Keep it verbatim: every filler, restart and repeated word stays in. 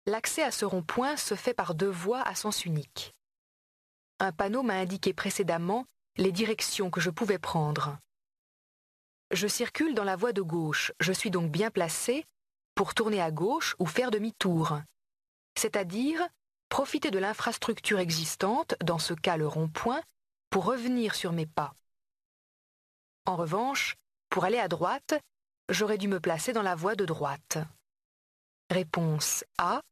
L'accès à ce rond-point se fait par deux voies à sens unique. Un panneau m'a indiqué précédemment les directions que je pouvais prendre. Je circule dans la voie de gauche, je suis donc bien placé pour tourner à gauche ou faire demi-tour, c'est-à-dire profiter de l'infrastructure existante, dans ce cas le rond-point, pour revenir sur mes pas. En revanche, pour aller à droite, j'aurais dû me placer dans la voie de droite. Réponse A.